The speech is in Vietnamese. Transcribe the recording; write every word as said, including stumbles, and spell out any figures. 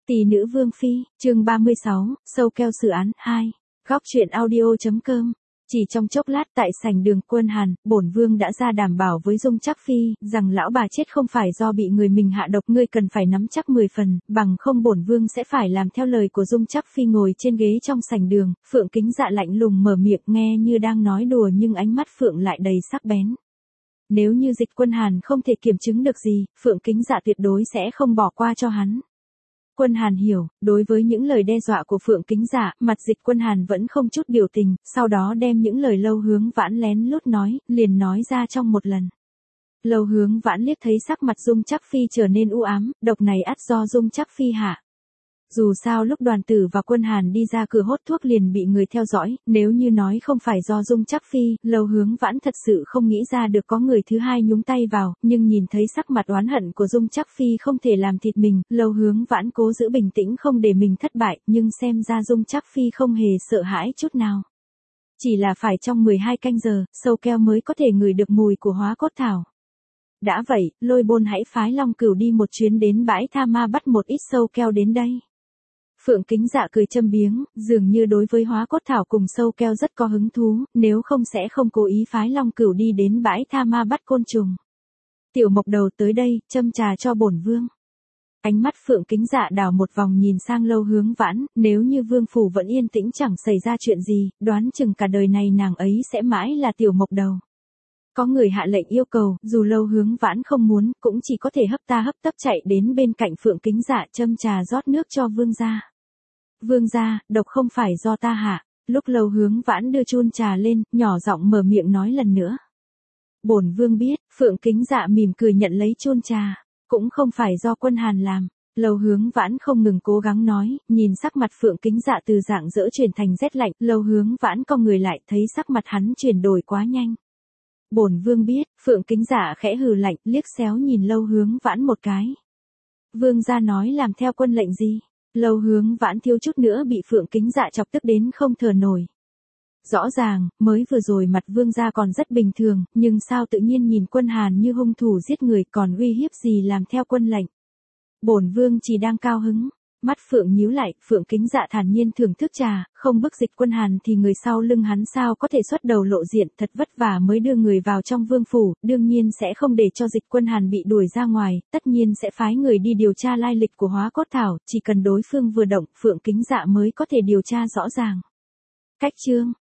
Tỷ nữ Vương Phi, chương ba mươi sáu, sâu keo xử án, hai. Góc truyện audio.com. Chỉ trong chốc lát tại sảnh đường Quân Hàn, bổn vương đã ra đảm bảo với Dung Trác Phi, rằng lão bà chết không phải do bị người mình hạ độc, ngươi cần phải nắm chắc mười phần, bằng không bổn vương sẽ phải làm theo lời của Dung Trác Phi. Ngồi trên ghế trong sảnh đường, Phượng Kính Dạ lạnh lùng mở miệng, nghe như đang nói đùa nhưng ánh mắt Phượng lại đầy sắc bén. Nếu như Dịch Quân Hàn không thể kiểm chứng được gì, Phượng Kính Dạ tuyệt đối sẽ không bỏ qua cho hắn. Quân Hàn hiểu, đối với những lời đe dọa của Phượng Kính Dạ, mặt Dịch Quân Hàn vẫn không chút biểu tình, sau đó đem những lời Lâu Hướng Vãn lén lút nói, liền nói ra trong một lần. Lâu Hướng Vãn liếc thấy sắc mặt Dung Trác Phi trở nên u ám, độc này ắt do Dung Trác Phi hạ. Dù sao lúc Đoàn Tử và Quân Hàn đi ra cửa hốt thuốc liền bị người theo dõi, nếu như nói không phải do Dung Trác Phi, Lâu Hướng Vãn thật sự không nghĩ ra được có người thứ hai nhúng tay vào, nhưng nhìn thấy sắc mặt oán hận của Dung Trác Phi không thể làm thịt mình, Lâu Hướng Vãn cố giữ bình tĩnh không để mình thất bại, nhưng xem ra Dung Trác Phi không hề sợ hãi chút nào. Chỉ là phải trong mười hai canh giờ, sâu keo mới có thể ngửi được mùi của hóa cốt thảo. Đã vậy, Lôi Bôn hãy phái Long Cửu đi một chuyến đến bãi Tha Ma bắt một ít sâu keo đến đây. Phượng Kính Dạ cười châm biếng, dường như đối với hóa cốt thảo cùng sâu keo rất có hứng thú, nếu không sẽ không cố ý phái Long Cửu đi đến bãi Tha Ma bắt côn trùng. Tiểu Mộc Đầu tới đây, châm trà cho bổn vương. Ánh mắt Phượng Kính Dạ đảo một vòng nhìn sang Lâu Hướng Vãn, nếu như vương phủ vẫn yên tĩnh chẳng xảy ra chuyện gì, đoán chừng cả đời này nàng ấy sẽ mãi là Tiểu Mộc Đầu. Có người hạ lệnh yêu cầu, dù Lâu Hướng Vãn không muốn, cũng chỉ có thể hấp ta hấp tấp chạy đến bên cạnh Phượng Kính Dạ châm trà rót nước cho vương gia. Vương gia, độc không phải do ta hạ. Lúc Lâu Hướng Vãn đưa chun trà lên, nhỏ giọng mở miệng nói lần nữa. Bổn vương biết, Phượng Kính Dạ mỉm cười nhận lấy chun trà, cũng không phải do Quân Hàn làm. Lâu Hướng Vãn không ngừng cố gắng nói, nhìn sắc mặt Phượng Kính Dạ từ dạng dỡ chuyển thành rét lạnh, Lâu Hướng Vãn cong người lại, thấy sắc mặt hắn chuyển đổi quá nhanh. Bổn vương biết, Phượng Kính Dạ khẽ hừ lạnh, liếc xéo nhìn Lâu Hướng Vãn một cái. Vương gia nói làm theo quân lệnh gì? Lâu Hướng Vãn thiếu chút nữa bị Phượng Kính Dạ chọc tức đến không thở nổi. Rõ ràng, mới vừa rồi mặt vương gia còn rất bình thường, nhưng sao tự nhiên nhìn Quân Hàn như hung thủ giết người, còn uy hiếp gì làm theo quân lệnh? Bổn vương chỉ đang cao hứng. Mắt Phượng nhíu lại, Phượng Kính Dạ thản nhiên thưởng thức trà, không bức Dịch Quân Hàn thì người sau lưng hắn sao có thể xuất đầu lộ diện, thật vất vả mới đưa người vào trong vương phủ, đương nhiên sẽ không để cho Dịch Quân Hàn bị đuổi ra ngoài, tất nhiên sẽ phái người đi điều tra lai lịch của hóa cốt thảo, chỉ cần đối phương vừa động, Phượng Kính Dạ mới có thể điều tra rõ ràng. Cách chương,